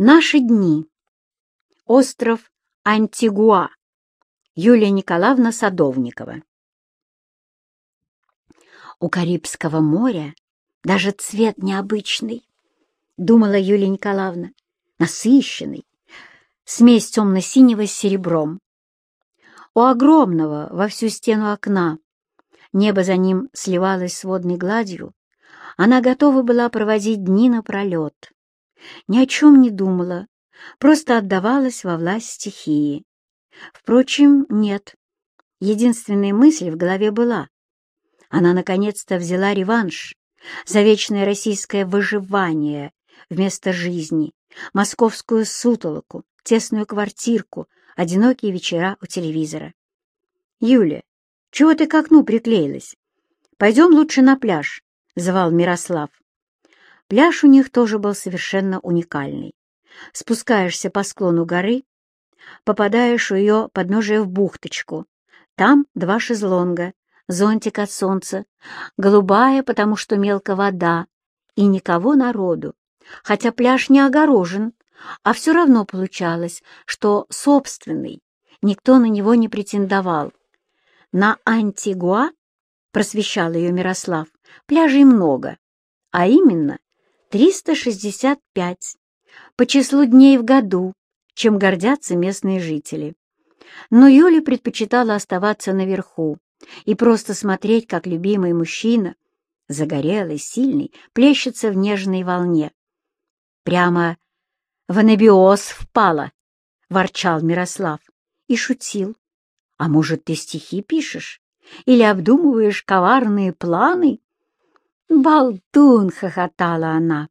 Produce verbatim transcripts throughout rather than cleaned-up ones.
Наши дни. Остров Антигуа. Юлия Николаевна Садовникова. У Карибского моря даже цвет необычный, думала Юлия Николаевна, насыщенный, смесь темно-синего с серебром. У огромного во всю стену окна небо за ним сливалось с водной гладью, она готова была проводить дни напролет. Ни о чем не думала, просто отдавалась во власть стихии. Впрочем, нет. Единственная мысль в голове была. Она наконец-то взяла реванш за вечное российское выживание вместо жизни, московскую сутолоку, тесную квартирку, одинокие вечера у телевизора. «Юля, чего ты к окну приклеилась? Пойдем лучше на пляж», — звал Мирослав. Пляж у них тоже был совершенно уникальный. Спускаешься по склону горы, попадаешь у ее подножия в бухточку. Там два шезлонга, зонтик от солнца, голубая, потому что мелко вода, и никого народу. Хотя пляж не огорожен, а все равно получалось, что собственный, никто на него не претендовал. На Антигуа, просвещал ее Мирослав, пляжей много, а именно триста шестьдесят пять по числу дней в году, чем гордятся местные жители. Но Юля предпочитала оставаться наверху и просто смотреть, как любимый мужчина, загорелый, сильный, плещется в нежной волне. «Прямо в анабиоз впала», — ворчал Мирослав и шутил. «А может, ты стихи пишешь или обдумываешь коварные планы?» «Болтун!» — хохотала она.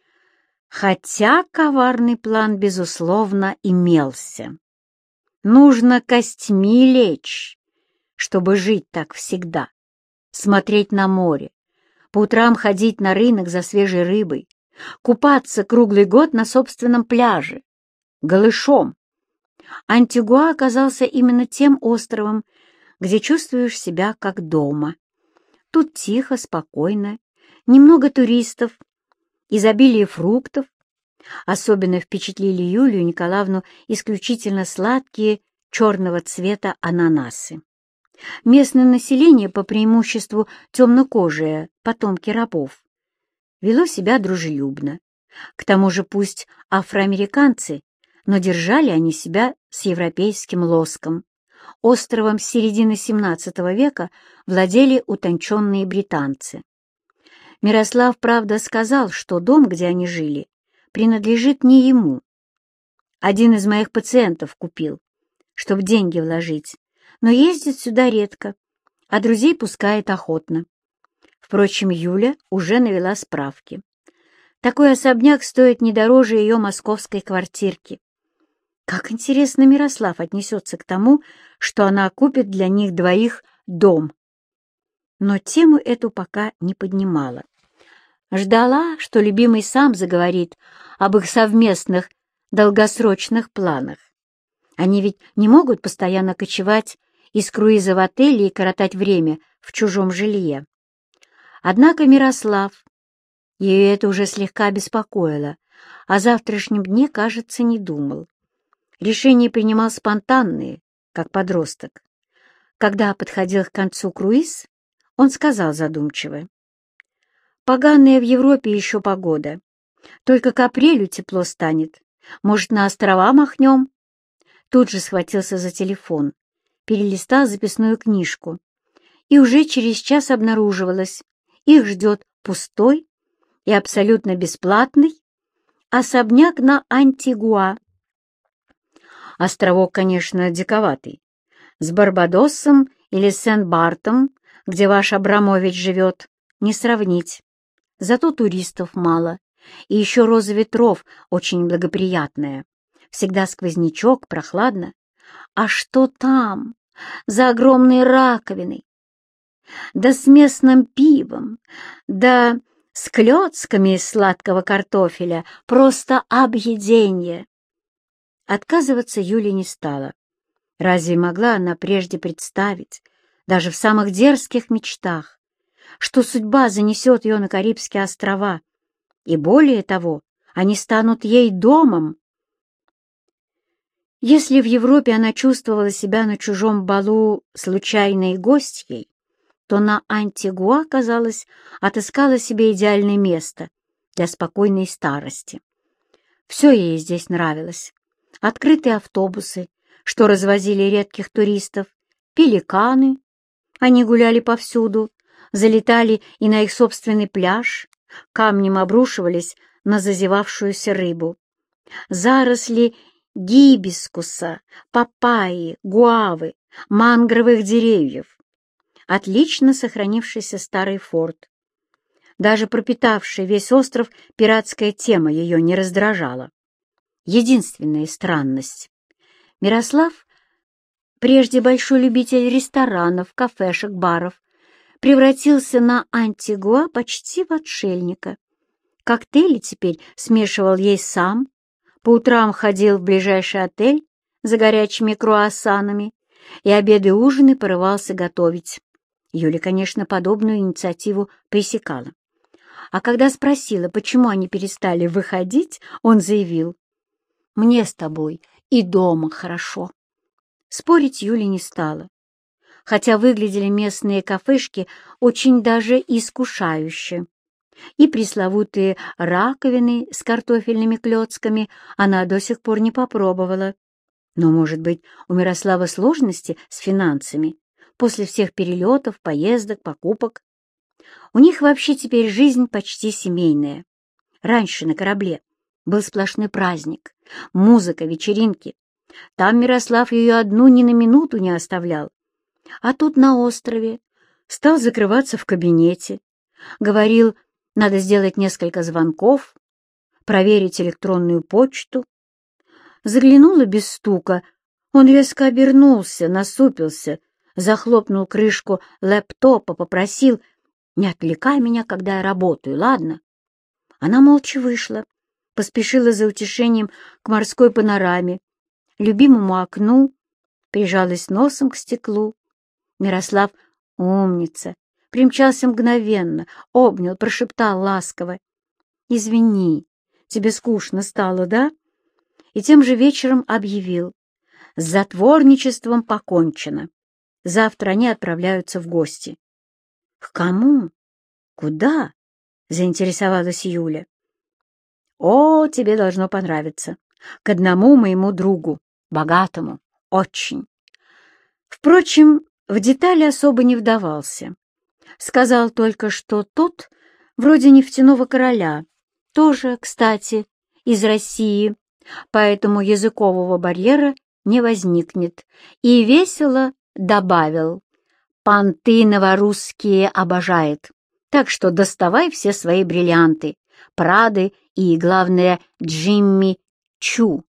Хотя коварный план, безусловно, имелся. Нужно костьми лечь, чтобы жить так всегда, смотреть на море, по утрам ходить на рынок за свежей рыбой, купаться круглый год на собственном пляже, голышом. Антигуа оказался именно тем островом, где чувствуешь себя как дома. Тут тихо, спокойно, немного туристов, изобилие фруктов. Особенно впечатлили Юлию Николаевну исключительно сладкие черного цвета ананасы. Местное население, по преимуществу темнокожие, потомки рабов, вело себя дружелюбно. К тому же пусть афроамериканцы, но держали они себя с европейским лоском. Островом с середины семнадцатого века владели утонченные британцы. Мирослав, правда, сказал, что дом, где они жили, принадлежит не ему. Один из моих пациентов купил, чтобы деньги вложить, но ездит сюда редко, а друзей пускает охотно. Впрочем, Юля уже навела справки. Такой особняк стоит не дороже ее московской квартирки. Как интересно Мирослав отнесется к тому, что она купит для них двоих дом. Но тему эту пока не поднимала. Ждала, что любимый сам заговорит об их совместных долгосрочных планах. Они ведь не могут постоянно кочевать из круиза в отеле и коротать время в чужом жилье. Однако Мирослав, ее это уже слегка беспокоило, о завтрашнем дне, кажется, не думал. Решения принимал спонтанные, как подросток. Когда подходил к концу круиз, он сказал задумчиво: «Поганая в Европе еще погода. Только к апрелю тепло станет. Может, на острова махнем?» Тут же схватился за телефон, перелистал записную книжку. И уже через час обнаруживалось, их ждет пустой и абсолютно бесплатный особняк на Антигуа. Островок, конечно, диковатый. С Барбадосом или Сент-Бартом, где ваш Абрамович живет, не сравнить. Зато туристов мало, и еще роза ветров очень благоприятная. Всегда сквознячок, прохладно. А что там, за огромной раковиной? Да с местным пивом, да с клёцками из сладкого картофеля, просто объеденье. Отказываться Юля не стала. Разве могла она прежде представить, даже в самых дерзких мечтах, что судьба занесет ее на Карибские острова, и более того, Они станут ей домом. Если в Европе она чувствовала себя на чужом балу случайной гостьей, то на Антигуа, казалось, отыскала себе идеальное место для спокойной старости. Все ей здесь нравилось. Открытые автобусы, что развозили редких туристов, пеликаны, они гуляли повсюду, залетали и на их собственный пляж, камнем обрушивались на зазевавшуюся рыбу. Заросли гибискуса, папайи, гуавы, мангровых деревьев. Отлично сохранившийся старый форт. Даже пропитавшая весь остров пиратская тема ее не раздражала. Единственная странность. Мирослав, прежде большой любитель ресторанов, кафешек, баров, превратился на Антигуа почти в отшельника. Коктейли теперь смешивал ей сам, по утрам ходил в ближайший отель за горячими круассанами и обеды и ужины порывался готовить. Юля, конечно, подобную инициативу пресекала. А когда спросила, почему они перестали выходить, он заявил: «Мне с тобой и дома хорошо». Спорить Юля не стала, хотя выглядели местные кафешки очень даже искушающе. И пресловутые раковины с картофельными клёцками она до сих пор не попробовала. Но, может быть, у Мирослава сложности с финансами после всех перелетов, поездок, покупок. У них вообще теперь жизнь почти семейная. Раньше на корабле был сплошной праздник, музыка, вечеринки. Там Мирослав ее одну ни на минуту не оставлял. А тут на острове стал закрываться в кабинете. Говорил, надо сделать несколько звонков, проверить электронную почту. Заглянула без стука. Он резко обернулся, насупился, захлопнул крышку лэптопа, попросил: «Не отвлекай меня, когда я работаю, ладно?» Она молча вышла, поспешила за утешением к морской панораме, любимому окну, прижалась носом к стеклу. Мирослав, умница, примчался мгновенно, обнял, прошептал ласково: «Извини, тебе скучно стало, да?» И тем же вечером объявил: «С затворничеством покончено. Завтра они отправляются в гости». «К кому? Куда?» — заинтересовалась Юля. «О, тебе должно понравиться. К одному моему другу, богатому, очень». Впрочем, в детали особо не вдавался. Сказал только, что тот, вроде нефтяного короля, тоже, кстати, из России, поэтому языкового барьера не возникнет, и весело добавил: «Понты новорусские обожает, так что доставай все свои бриллианты, Прады и, главное, Джимми Чу».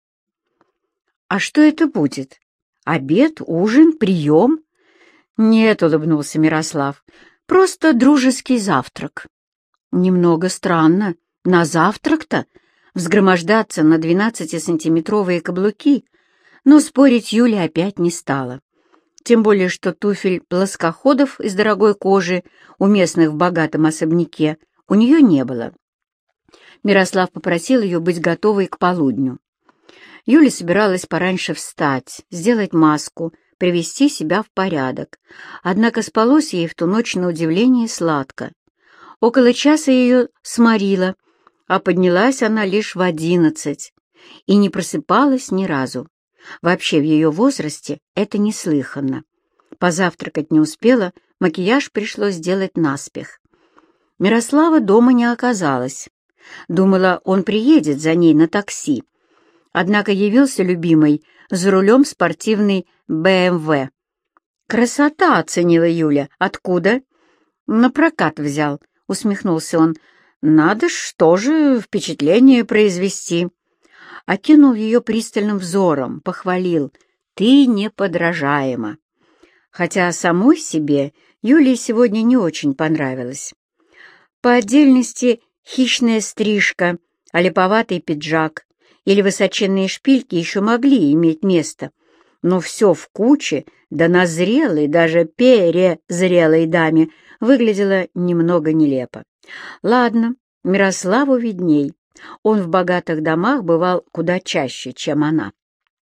«А что это будет? Обед, ужин, прием?» «Нет», — улыбнулся Мирослав, — «просто дружеский завтрак». «Немного странно. На завтрак-то взгромождаться на двенадцатисантиметровые каблуки», но спорить Юля опять не стала. Тем более, что туфель плоскоходов из дорогой кожи, уместных в богатом особняке, у нее не было. Мирослав попросил ее быть готовой к полудню. Юля собиралась пораньше встать, сделать маску, привести себя в порядок. Однако спалось ей в ту ночь на удивление сладко. Около часа ее сморило, а поднялась она лишь в одиннадцать и не просыпалась ни разу. Вообще в ее возрасте это неслыханно. Позавтракать не успела, макияж пришлось делать наспех. Мирослава дома не оказалось. Думала, он приедет за ней на такси. Однако явился любимый за рулем спортивной бэ эм вэ. «Красота!» — оценила Юля. «Откуда?» «На прокат взял», — усмехнулся он. «Надо ж, что же впечатление произвести». Окинул ее пристальным взором, похвалил: «Ты неподражаема». Хотя самой себе Юлии сегодня не очень понравилось. По отдельности хищная стрижка, а липоватый пиджак или высоченные шпильки еще могли иметь место, но все в куче, да на зрелой, даже перезрелой даме выглядело немного нелепо. Ладно, Мирославу видней. Он в богатых домах бывал куда чаще, чем она.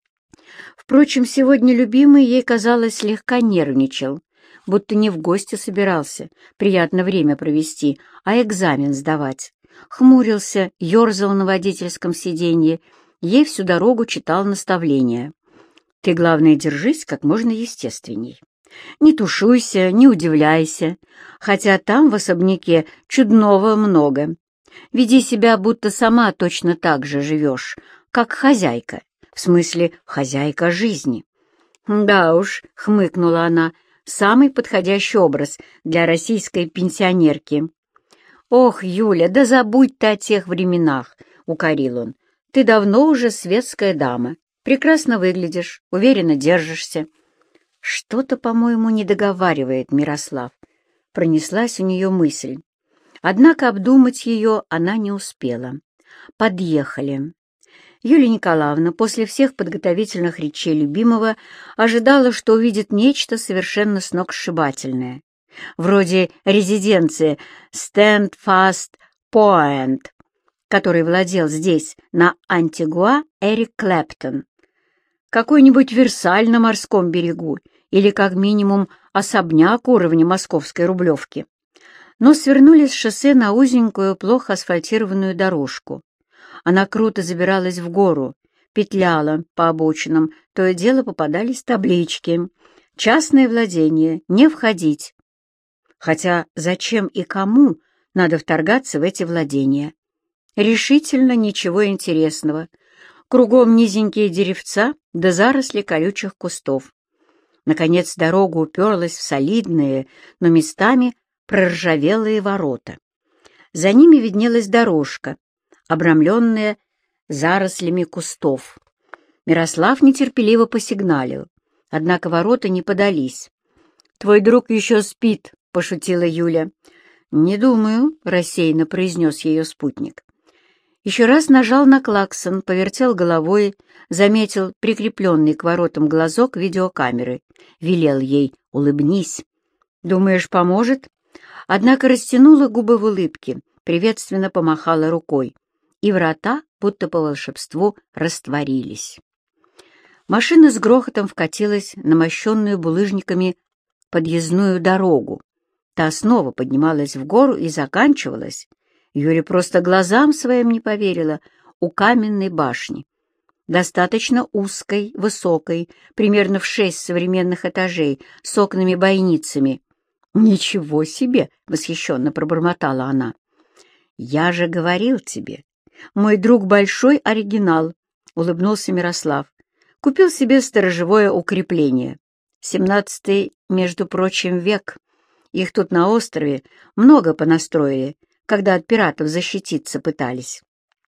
Впрочем, сегодня любимый ей, казалось, слегка нервничал, будто не в гости собирался приятно время провести, а экзамен сдавать. Хмурился, ерзал на водительском сиденье, ей всю дорогу читал наставления. «Ты, главное, держись как можно естественней. Не тушуйся, не удивляйся, хотя там в особняке чудного много. Веди себя, будто сама точно так же живешь, как хозяйка, в смысле хозяйка жизни». «Да уж», — хмыкнула она, — «самый подходящий образ для российской пенсионерки». «Ох, Юля, да забудь ты о тех временах», — укорил он. «Ты давно уже светская дама, прекрасно выглядишь, уверенно держишься». «Что-то, по-моему, не договаривает Мирослав», — пронеслась у нее мысль. Однако обдумать ее она не успела. Подъехали. Юлия Николаевна после всех подготовительных речей любимого ожидала, что увидит нечто совершенно сногсшибательное, вроде резиденции Stand-Fast Point, который владел здесь, на Антигуа, Эрик Клэптон, какой-нибудь Версаль на морском берегу или, как минимум, особняк уровня московской Рублевки. Но свернули с шоссе на узенькую, плохо асфальтированную дорожку. Она круто забиралась в гору, петляла по обочинам, то и дело попадались таблички: «Частное владение, не входить». Хотя зачем и кому надо вторгаться в эти владения? Решительно ничего интересного. Кругом низенькие деревца да заросли колючих кустов. Наконец дорога уперлась в солидные, но местами проржавелые ворота. За ними виднелась дорожка, обрамленная зарослями кустов. Мирослав нетерпеливо посигналил, однако ворота не подались. «Твой друг еще спит», — пошутила Юля. «Не думаю», — рассеянно произнес ее спутник. Еще раз нажал на клаксон, повертел головой, заметил прикрепленный к воротам глазок видеокамеры. Велел ей: «Улыбнись». «Думаешь, поможет?» Однако растянула губы в улыбке, приветственно помахала рукой, и врата, будто по волшебству, растворились. Машина с грохотом вкатилась на мощенную булыжниками подъездную дорогу. Та снова поднималась в гору и заканчивалась, Юля просто глазам своим не поверила, у каменной башни. Достаточно узкой, высокой, примерно в шесть современных этажей, с окнами-бойницами. «Ничего себе!» — восхищенно пробормотала она. «Я же говорил тебе, мой друг большой оригинал», — улыбнулся Мирослав. «Купил себе сторожевое укрепление. Семнадцатый, между прочим, век. Их тут на острове много понастроили, когда от пиратов защититься пытались».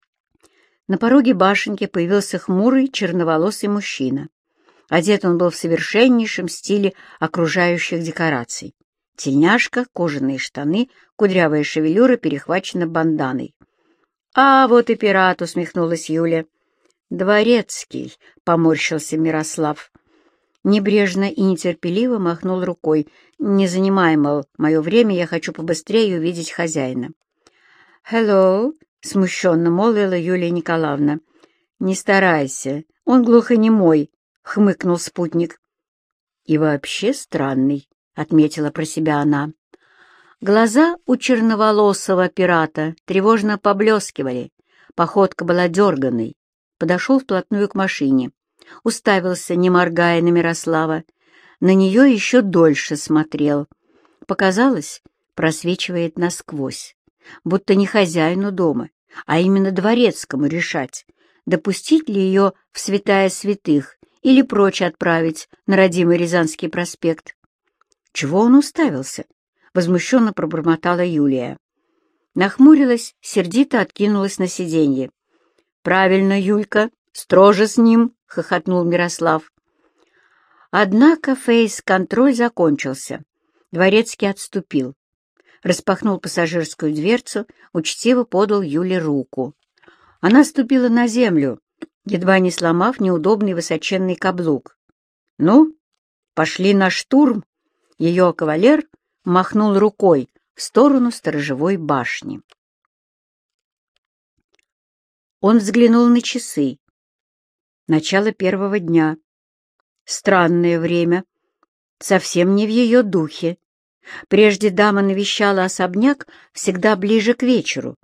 На пороге башенки появился хмурый черноволосый мужчина. Одет он был в совершеннейшем стиле окружающих декораций. Тельняшка, кожаные штаны, кудрявая шевелюра перехвачена банданой. «А вот и пират», — усмехнулась Юля. «Дворецкий», — поморщился Мирослав. Небрежно и нетерпеливо махнул рукой. «Не занимай, мол, мое время, я хочу побыстрее увидеть хозяина». «Hello», — смущенно молвила Юлия Николаевна. «Не старайся, он глухонемой», — хмыкнул спутник. «И вообще странный», — отметила про себя она. Глаза у черноволосого пирата тревожно поблескивали, походка была дерганой. Подошел вплотную к машине, уставился, не моргая, на Мирослава. На нее еще дольше смотрел. Показалось, просвечивает насквозь, будто не хозяину дома, а именно дворецкому решать, допустить ли ее в святая святых или прочь отправить на родимый Рязанский проспект. «Чего он уставился?» — возмущенно пробормотала Юлия. Нахмурилась, сердито откинулась на сиденье. «Правильно, Юлька, строже с ним!» — хохотнул Мирослав. Однако фейс-контроль закончился. Дворецкий отступил. Распахнул пассажирскую дверцу, учтиво подал Юле руку. Она ступила на землю, едва не сломав неудобный высоченный каблук. «Ну, пошли на штурм!» Ее кавалер махнул рукой в сторону сторожевой башни. Он взглянул на часы. Начало первого дня. Странное время. Совсем не в ее духе. Прежде дама навещала особняк всегда ближе к вечеру.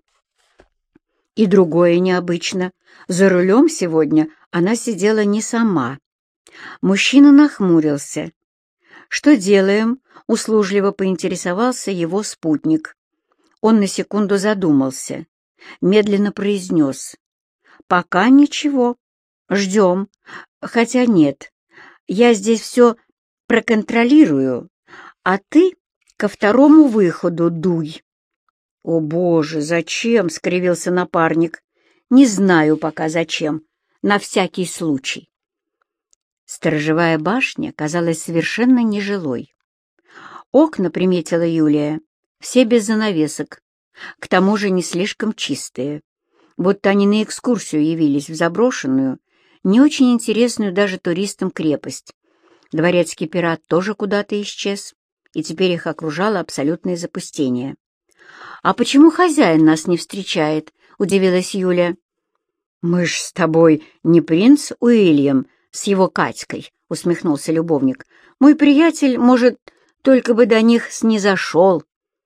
И другое необычно. За рулем сегодня она сидела не сама. Мужчина нахмурился. «Что делаем?» — услужливо поинтересовался его спутник. Он на секунду задумался, медленно произнес. «Пока ничего. Ждем. Хотя нет, я здесь все проконтролирую, а ты ко второму выходу дуй». «О, Боже, зачем?» — скривился напарник. «Не знаю пока зачем. На всякий случай». Сторожевая башня казалась совершенно нежилой. Окна, приметила Юлия, все без занавесок, к тому же не слишком чистые, будто они на экскурсию явились в заброшенную, не очень интересную даже туристам крепость. Дворецкий пират тоже куда-то исчез, и теперь их окружало абсолютное запустение. «А почему хозяин нас не встречает?» — удивилась Юля. «Мы ж с тобой не принц Уильям с его Катькой», — усмехнулся любовник. «Мой приятель, может, только бы до них снизошел».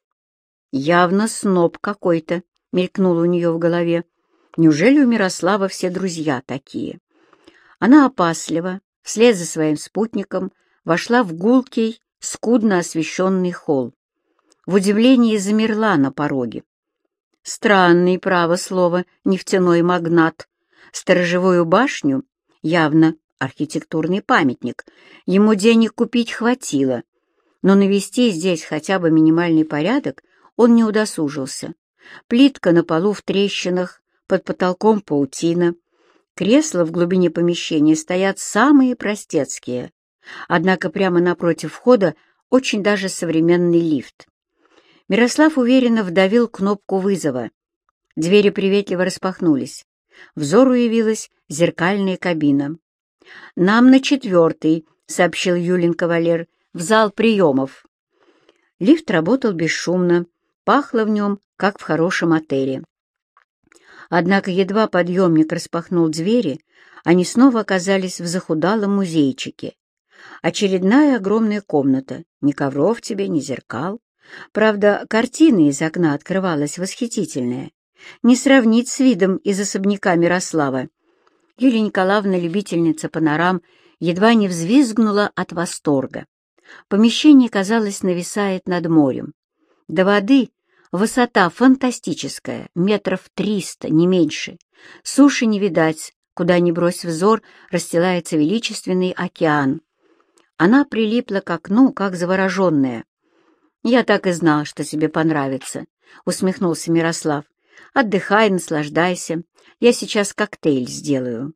«Явно сноб какой-то», — мелькнул у нее в голове. «Неужели у Мирослава все друзья такие?» Она опасливо, вслед за своим спутником, вошла в гулкий, скудно освещенный холл. В удивлении замерла на пороге. Странный, право слово, нефтяной магнат. Сторожевую башню, явно архитектурный памятник, ему денег купить хватило, но навести здесь хотя бы минимальный порядок он не удосужился. Плитка на полу в трещинах, под потолком паутина. Кресла в глубине помещения стоят самые простецкие, однако прямо напротив входа очень даже современный лифт. Мирослав уверенно вдавил кнопку вызова. Двери приветливо распахнулись. Взору явилась зеркальная кабина. «Нам на четвертый», — сообщил Юлин кавалер, — «в зал приемов». Лифт работал бесшумно, пахло в нем, как в хорошем отеле. Однако едва подъемник распахнул двери, они снова оказались в захудалом музейчике. Очередная огромная комната, ни ковров тебе, ни зеркал. Правда, картина из окна открывалась восхитительная. Не сравнить с видом из особняка Мирослава. Юлия Николаевна, любительница панорам, едва не взвизгнула от восторга. Помещение, казалось, нависает над морем. До воды высота фантастическая, метров триста, не меньше. Суши не видать, куда ни брось взор, расстилается величественный океан. Она прилипла к окну, как завороженная. «Я так и знал, что тебе понравится», — усмехнулся Мирослав. «Отдыхай, наслаждайся. Я сейчас коктейль сделаю».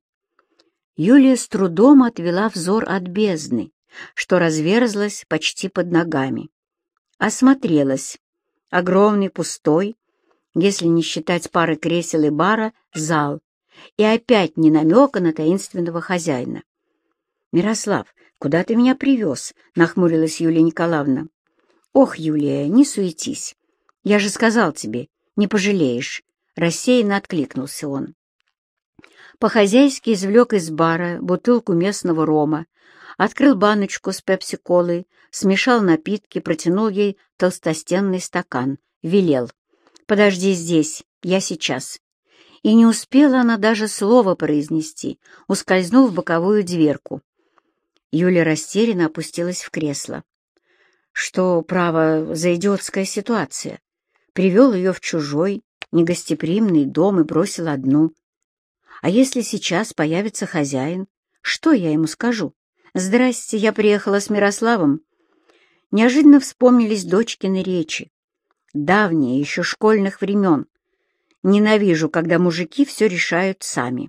Юлия с трудом отвела взор от бездны, что разверзлась почти под ногами. Осмотрелась. Огромный, пустой, если не считать пары кресел и бара, зал. И опять ни намека на таинственного хозяина. «Мирослав, куда ты меня привез?» — нахмурилась Юлия Николаевна. «Ох, Юлия, не суетись. Я же сказал тебе, не пожалеешь», — рассеянно откликнулся он. По-хозяйски извлек из бара бутылку местного рома, открыл баночку с пепси-колой, смешал напитки, протянул ей толстостенный стакан, велел: «Подожди здесь, я сейчас». И не успела она даже слова произнести, ускользнул в боковую дверку. Юля растерянно опустилась в кресло. Что, право, за идиотская ситуация? Привел ее в чужой, негостеприимный дом и бросил одну. А если сейчас появится хозяин, что я ему скажу? «Здрасте, я приехала с Мирославом». Неожиданно вспомнились дочкины речи, давние, еще школьных времен. Ненавижу, когда мужики все решают сами.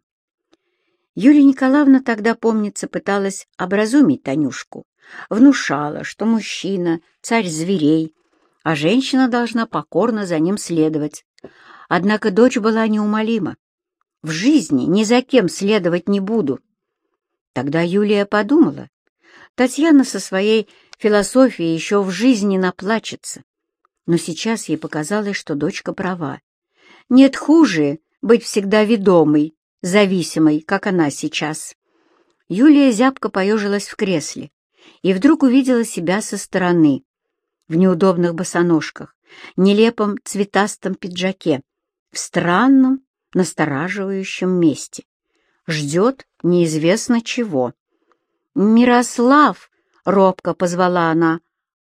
Юлия Николаевна тогда, помнится, пыталась образумить Танюшку, внушала, что мужчина — царь зверей, а женщина должна покорно за ним следовать. Однако дочь была неумолима. «В жизни ни за кем следовать не буду». Тогда Юлия подумала, Татьяна со своей философией еще в жизни наплачется. Но сейчас ей показалось, что дочка права. Нет хуже быть всегда ведомой, зависимой, как она сейчас. Юлия зябко поежилась в кресле и вдруг увидела себя со стороны, в неудобных босоножках, нелепом цветастом пиджаке, в странном, настораживающем месте. Ждет неизвестно чего. «Мирослав!» — робко позвала она.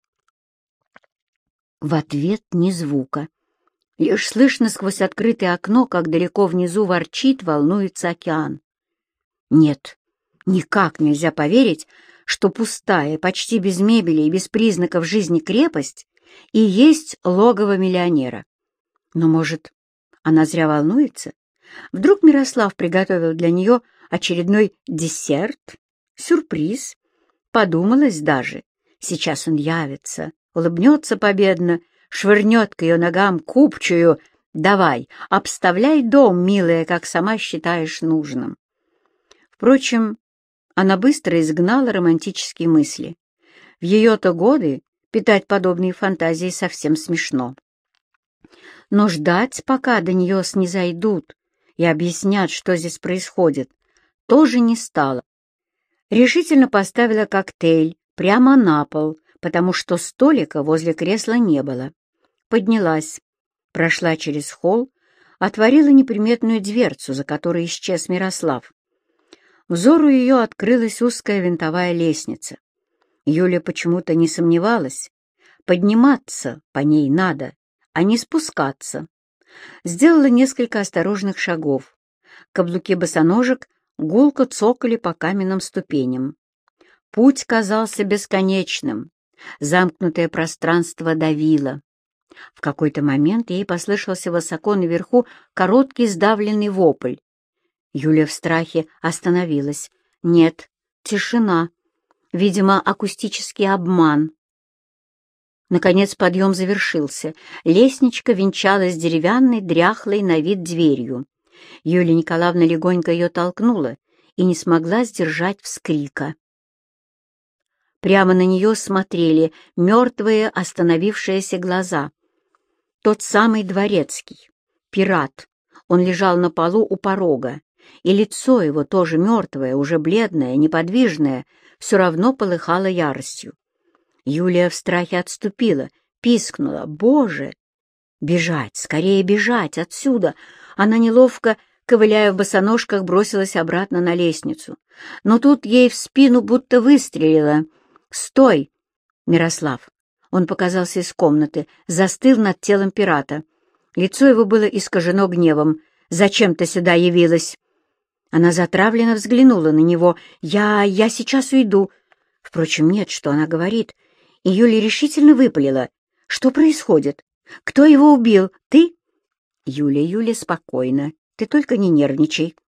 В ответ ни звука. Лишь слышно сквозь открытое окно, как далеко внизу ворчит, волнуется океан. Нет, никак нельзя поверить, что пустая, почти без мебели и без признаков жизни крепость и есть логово миллионера. Но, может, она зря волнуется? Вдруг Мирослав приготовил для нее очередной десерт, сюрприз? Подумалось даже. Сейчас он явится, улыбнется победно, швырнет к ее ногам купчую. «Давай, обставляй дом, милая, как сама считаешь нужным». Впрочем, она быстро изгнала романтические мысли. В ее-то годы питать подобные фантазии совсем смешно. Но ждать, пока до нее снизойдут и объяснят, что здесь происходит, тоже не стала. Решительно поставила коктейль прямо на пол, потому что столика возле кресла не было. Поднялась, прошла через холл, отворила неприметную дверцу, за которой исчез Мирослав. Взору ее открылась узкая винтовая лестница. Юля почему-то не сомневалась. Подниматься по ней надо, а не спускаться. Сделала несколько осторожных шагов. Каблуки босоножек гулко цокали по каменным ступеням. Путь казался бесконечным. Замкнутое пространство давило. В какой-то момент ей послышался высоко наверху короткий сдавленный вопль. Юля в страхе остановилась. Нет, тишина. Видимо, акустический обман. Наконец подъем завершился. Лестничка венчалась деревянной, дряхлой на вид дверью. Юлия Николаевна легонько ее толкнула и не смогла сдержать вскрика. Прямо на нее смотрели мертвые остановившиеся глаза. Тот самый дворецкий, пират. Он лежал на полу у порога, и лицо его, тоже мертвое, уже бледное, неподвижное, все равно полыхало яростью. Юлия в страхе отступила, пискнула: «Боже!» Бежать, скорее бежать отсюда! Она неловко, ковыляя в босоножках, бросилась обратно на лестницу. Но тут ей в спину будто выстрелило. «Стой!» Мирослав. Он показался из комнаты, застыл над телом пирата. Лицо его было искажено гневом. «Зачем ты сюда явилась?» Она затравленно взглянула на него. «Я... я сейчас уйду». Впрочем, нет, что она говорит. И Юля решительно выпалила. «Что происходит? Кто его убил? Ты?» «Юля, Юля, спокойно. Ты только не нервничай».